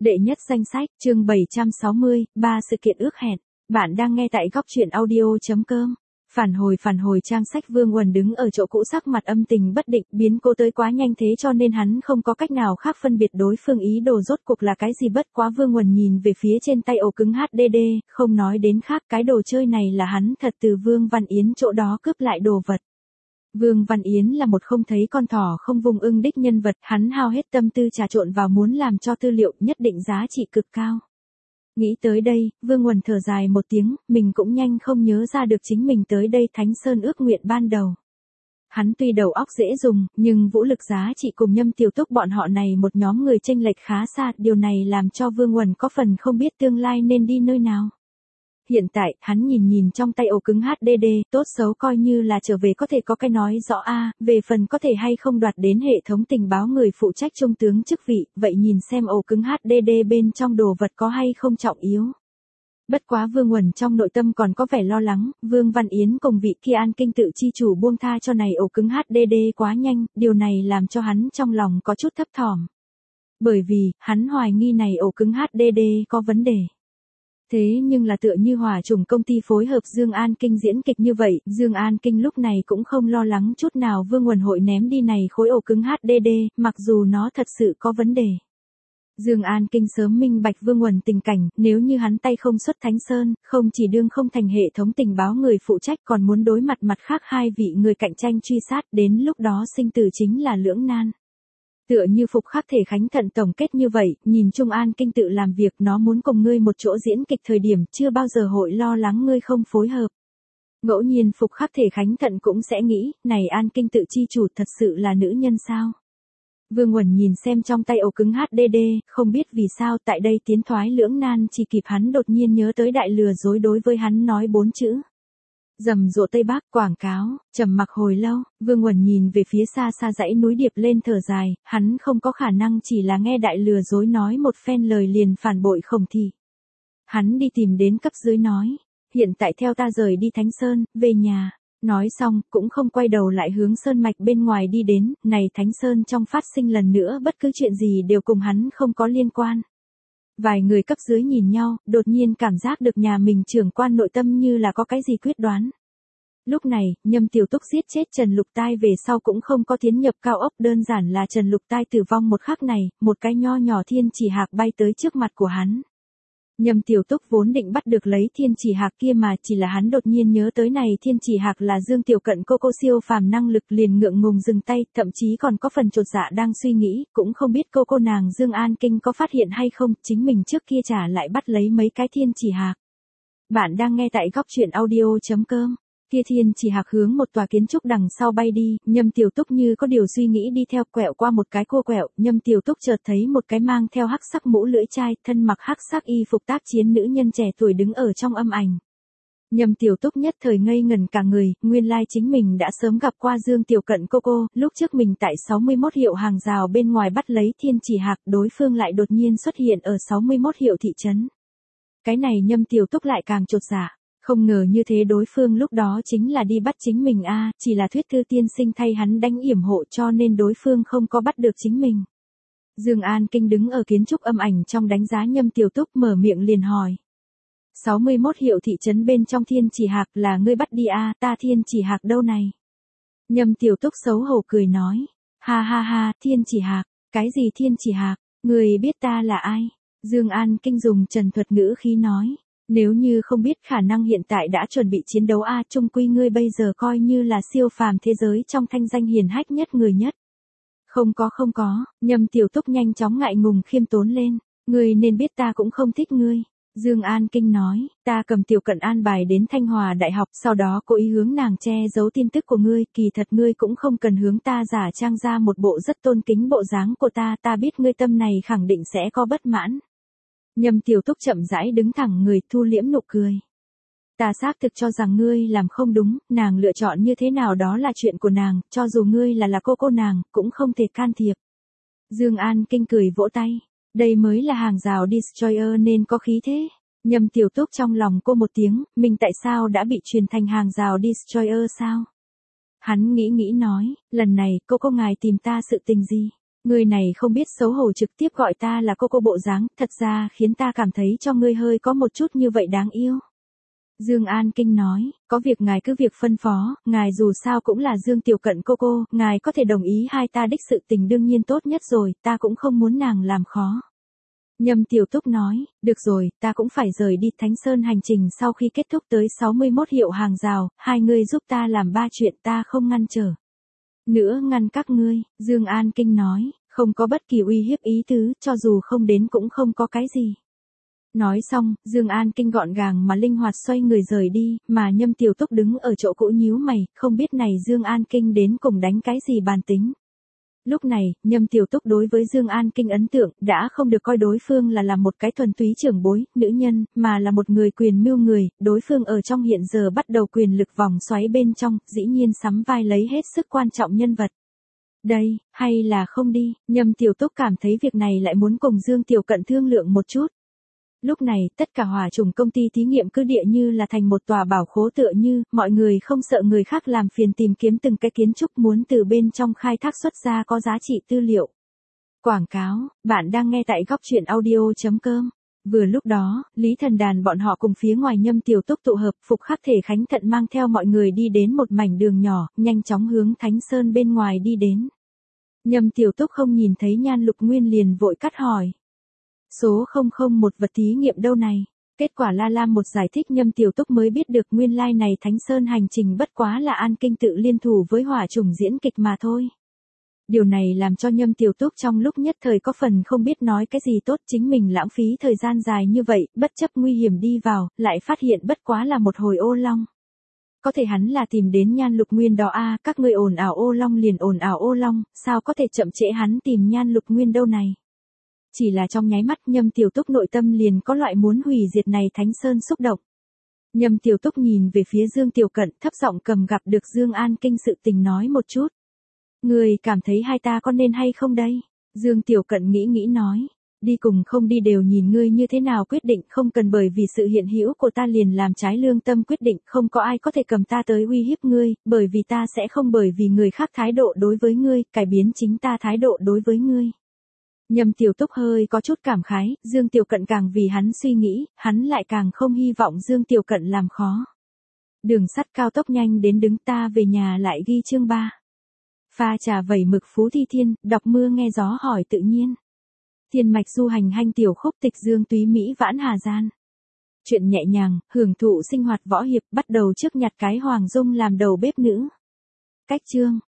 Đệ nhất danh sách, chương 760, 3 sự kiện ước hẹn. Bạn đang nghe tại góc truyện audio.com. Phản hồi trang sách. Vương Uẩn đứng ở chỗ cũ, sắc mặt âm tình bất định, biến cố tới quá nhanh thế cho nên hắn không có cách nào khác phân biệt đối phương ý đồ rốt cuộc là cái gì. Bất quá Vương Uẩn nhìn về phía trên tay ổ cứng HDD, không nói đến khác, cái đồ chơi này là hắn thật từ Vương Văn Yến chỗ đó cướp lại đồ vật. Vương Văn Yến là một không thấy con thỏ không vùng ưng đích nhân vật, hắn hao hết tâm tư trà trộn vào muốn làm cho tư liệu nhất định giá trị cực cao. Nghĩ tới đây, Vương Uẩn thở dài một tiếng, mình cũng nhanh không nhớ ra được chính mình tới đây Thánh Sơn ước nguyện ban đầu. Hắn tuy đầu óc dễ dùng, nhưng vũ lực giá trị cùng Nhâm Tiểu Túc bọn họ này một nhóm người chênh lệch khá xa, điều này làm cho Vương Uẩn có phần không biết tương lai nên đi nơi nào. Hiện tại, hắn nhìn trong tay ổ cứng HDD, tốt xấu coi như là trở về có thể có cái nói rõ về phần có thể hay không đoạt đến hệ thống tình báo người phụ trách trung tướng chức vị, vậy nhìn xem ổ cứng HDD bên trong đồ vật có hay không trọng yếu. Bất quá Vương Uẩn trong nội tâm còn có vẻ lo lắng, Vương Văn Yến cùng vị kia An Kinh tự chi chủ buông tha cho này ổ cứng HDD quá nhanh, điều này làm cho hắn trong lòng có chút thấp thỏm. Bởi vì, hắn hoài nghi này ổ cứng HDD có vấn đề. Thế nhưng là tựa như Hỏa Trùng công ty phối hợp Dương An Kinh diễn kịch như vậy, Dương An Kinh lúc này cũng không lo lắng chút nào Vương Uẩn hội ném đi này khối ổ cứng HDD, mặc dù nó thật sự có vấn đề. Dương An Kinh sớm minh bạch Vương Uẩn tình cảnh, nếu như hắn tay không xuất Thánh Sơn, không chỉ đương không thành hệ thống tình báo người phụ trách còn muốn đối mặt mặt khác hai vị người cạnh tranh truy sát, đến lúc đó sinh tử chính là lưỡng nan. Tựa như Phục Khắc Thể Khánh Thận tổng kết như vậy, nhìn Trung An Kinh tự làm việc, nó muốn cùng ngươi một chỗ diễn kịch thời điểm, chưa bao giờ hội lo lắng ngươi không phối hợp. Ngẫu nhiên Phục Khắc Thể Khánh Thận cũng sẽ nghĩ, này An Kinh tự chi chủ thật sự là nữ nhân sao? Vương Uẩn nhìn xem trong tay ổ cứng HDD, không biết vì sao tại đây tiến thoái lưỡng nan, chỉ kịp hắn đột nhiên nhớ tới đại lừa dối đối với hắn nói 4 chữ. Rầm rộ Tây Bắc quảng cáo, trầm mặc hồi lâu, Vương Uẩn nhìn về phía xa xa dãy núi điệp lên thở dài, hắn không có khả năng chỉ là nghe đại lừa dối nói một phen lời liền phản bội Khổng Thị. Hắn đi tìm đến cấp dưới nói, hiện tại theo ta rời đi Thánh Sơn, về nhà. Nói xong, cũng không quay đầu lại hướng sơn mạch bên ngoài đi đến, này Thánh Sơn trong phát sinh lần nữa bất cứ chuyện gì đều cùng hắn không có liên quan. Vài người cấp dưới nhìn nhau, đột nhiên cảm giác được nhà mình trưởng quan nội tâm như là có cái gì quyết đoán. Lúc này, Nhâm Tiểu Túc giết chết Trần Lục Tai về sau cũng không có tiến nhập cao ốc, đơn giản là Trần Lục Tai tử vong một khắc này, một cái nho nhỏ thiên chỉ hạc bay tới trước mặt của hắn. Nhâm Tiểu Túc vốn định bắt được lấy thiên chỉ hạc kia mà chỉ là hắn đột nhiên nhớ tới này thiên chỉ hạc là Dương Tiểu Cận cô siêu phàm năng lực liền ngượng ngùng dừng tay, thậm chí còn có phần chột dạ đang suy nghĩ, cũng không biết cô nàng Dương An Kinh có phát hiện hay không, chính mình trước kia trả lại bắt lấy mấy cái thiên chỉ hạc. Bạn đang nghe tại góc truyện audio.com. Kia thiên chỉ hạc hướng một tòa kiến trúc đằng sau bay đi, Nhâm Tiểu Túc như có điều suy nghĩ đi theo, quẹo qua một cái cua quẹo, Nhâm Tiểu Túc chợt thấy một cái mang theo hắc sắc mũ lưỡi chai, thân mặc hắc sắc y phục tác chiến nữ nhân trẻ tuổi đứng ở trong âm ảnh. Nhâm Tiểu Túc nhất thời ngây ngẩn cả người, nguyên lai chính mình đã sớm gặp qua Dương Tiểu Cận cô, lúc trước mình tại 61 hiệu hàng rào bên ngoài bắt lấy thiên chỉ hạc, đối phương lại đột nhiên xuất hiện ở 61 hiệu thị trấn. Cái này Nhâm Tiểu Túc lại càng chột dạ. Không ngờ như thế đối phương lúc đó chính là đi bắt chính mình chỉ là Thuyết Thư tiên sinh thay hắn đánh yểm hộ cho nên đối phương không có bắt được chính mình. Dương An Kinh đứng ở kiến trúc âm ảnh trong đánh giá Nhâm Tiểu Túc, mở miệng liền hỏi. 61 hiệu thị trấn bên trong thiên chỉ hạc là ngươi bắt đi ta thiên chỉ hạc đâu này? Nhâm Tiểu Túc xấu hổ cười nói. Ha, thiên chỉ hạc, cái gì thiên chỉ hạc, người biết ta là ai? Dương An Kinh dùng trần thuật ngữ khí nói. Nếu như không biết khả năng hiện tại đã chuẩn bị chiến đấu chung quy ngươi bây giờ coi như là siêu phàm thế giới trong thanh danh hiển hách nhất người nhất. Không có, Nhâm Tiểu Túc nhanh chóng ngại ngùng khiêm tốn lên, ngươi nên biết ta cũng không thích ngươi. Dương An Kinh nói, ta cầm Tiểu Cận an bài đến Thanh Hòa Đại học, sau đó cố ý hướng nàng che giấu tin tức của ngươi, kỳ thật ngươi cũng không cần hướng ta giả trang ra một bộ rất tôn kính bộ dáng của ta biết ngươi tâm này khẳng định sẽ có bất mãn. Nhâm Tiểu Túc chậm rãi đứng thẳng người, thu liễm nụ cười. Ta xác thực cho rằng ngươi làm không đúng, nàng lựa chọn như thế nào đó là chuyện của nàng, cho dù ngươi là cô nàng, cũng không thể can thiệp. Dương An Kinh cười vỗ tay, đây mới là hàng rào Destroyer nên có khí thế. Nhâm Tiểu Túc trong lòng cô một tiếng, mình tại sao đã bị truyền thành hàng rào Destroyer sao? Hắn nghĩ nói, lần này cô ngài tìm ta sự tình gì? Ngươi này không biết xấu hổ trực tiếp gọi ta là cô bộ dáng, thật ra khiến ta cảm thấy cho ngươi hơi có một chút như vậy đáng yêu. Dương An Kinh nói, có việc ngài cứ việc phân phó, ngài dù sao cũng là Dương Tiểu Cận cô, ngài có thể đồng ý hai ta đích sự tình đương nhiên tốt nhất rồi, ta cũng không muốn nàng làm khó. Nhâm Tiểu Túc nói, được rồi, ta cũng phải rời đi Thánh Sơn hành trình sau khi kết thúc tới 61 hiệu hàng rào, hai ngươi giúp ta làm 3 chuyện ta không ngăn trở. Nữa ngăn các ngươi, Dương An Kinh nói, không có bất kỳ uy hiếp ý tứ, cho dù không đến cũng không có cái gì. Nói xong, Dương An Kinh gọn gàng mà linh hoạt xoay người rời đi, mà Nhâm Tiểu Túc đứng ở chỗ cũ nhíu mày, không biết này Dương An Kinh đến cùng đánh cái gì bàn tính. Lúc này, Nhâm Tiểu Túc đối với Dương An Kinh ấn tượng, đã không được coi đối phương là một cái thuần túy trưởng bối, nữ nhân, mà là một người quyền mưu người, đối phương ở trong hiện giờ bắt đầu quyền lực vòng xoáy bên trong, dĩ nhiên sắm vai lấy hết sức quan trọng nhân vật. Đây, hay là không đi, Nhâm Tiểu Túc cảm thấy việc này lại muốn cùng Dương Tiểu Cận thương lượng một chút. Lúc này, tất cả hỏa chủng công ty thí nghiệm cứ địa như là thành một tòa bảo khố tựa như, mọi người không sợ người khác làm phiền tìm kiếm từng cái kiến trúc muốn từ bên trong khai thác xuất ra có giá trị tư liệu. Quảng cáo, bạn đang nghe tại góc truyện audio.com. Vừa lúc đó, Lý Thần Đàn bọn họ cùng phía ngoài Nhâm Tiểu Túc tụ hợp, Phục Khắc Thể Khánh Thận mang theo mọi người đi đến một mảnh đường nhỏ, nhanh chóng hướng Thánh Sơn bên ngoài đi đến. Nhâm Tiểu Túc không nhìn thấy Nhan Lục Nguyên liền vội cắt hỏi. Số 001 vật thí nghiệm đâu này? Kết quả La Lam một giải thích Nhâm Tiểu Túc mới biết được nguyên lai này Thánh Sơn hành trình bất quá là An Kinh tự liên thủ với hỏa chủng diễn kịch mà thôi. Điều này làm cho Nhâm Tiểu Túc trong lúc nhất thời có phần không biết nói cái gì tốt, chính mình lãng phí thời gian dài như vậy, bất chấp nguy hiểm đi vào, lại phát hiện bất quá là một hồi ô long. Có thể hắn là tìm đến Nhan Lục Nguyên đó a, các ngươi ồn ào ô long liền ồn ào ô long, sao có thể chậm trễ hắn tìm Nhan Lục Nguyên đâu này. Chỉ là trong nháy mắt Nhâm Tiểu Túc nội tâm liền có loại muốn hủy diệt này Thánh Sơn xúc động. Nhâm Tiểu Túc nhìn về phía Dương Tiểu Cận, thấp giọng cầm gặp được Dương An Kinh sự tình nói một chút. Người cảm thấy hai ta có nên hay không đây? Dương Tiểu Cận nghĩ nói. Đi cùng không đi đều nhìn ngươi như thế nào quyết định, không cần bởi vì sự hiện hữu của ta liền làm trái lương tâm quyết định, không có ai có thể cầm ta tới uy hiếp ngươi, bởi vì ta sẽ không bởi vì người khác thái độ đối với ngươi, cải biến chính ta thái độ đối với ngươi. Nhâm Tiểu Túc hơi có chút cảm khái, Dương Tiểu Cận càng vì hắn suy nghĩ, hắn lại càng không hy vọng Dương Tiểu Cận làm khó. Đường sắt cao tốc nhanh đến đứng, ta về nhà lại ghi chương 3. Pha trà vẩy mực Phú Thi Thiên, đọc mưa nghe gió hỏi tự nhiên. Thiên mạch du hành hanh tiểu khúc tịch Dương túy Mỹ vãn Hà Gian. Chuyện nhẹ nhàng, hưởng thụ sinh hoạt võ hiệp, bắt đầu trước nhặt cái Hoàng Dung làm đầu bếp nữ. Cách chương.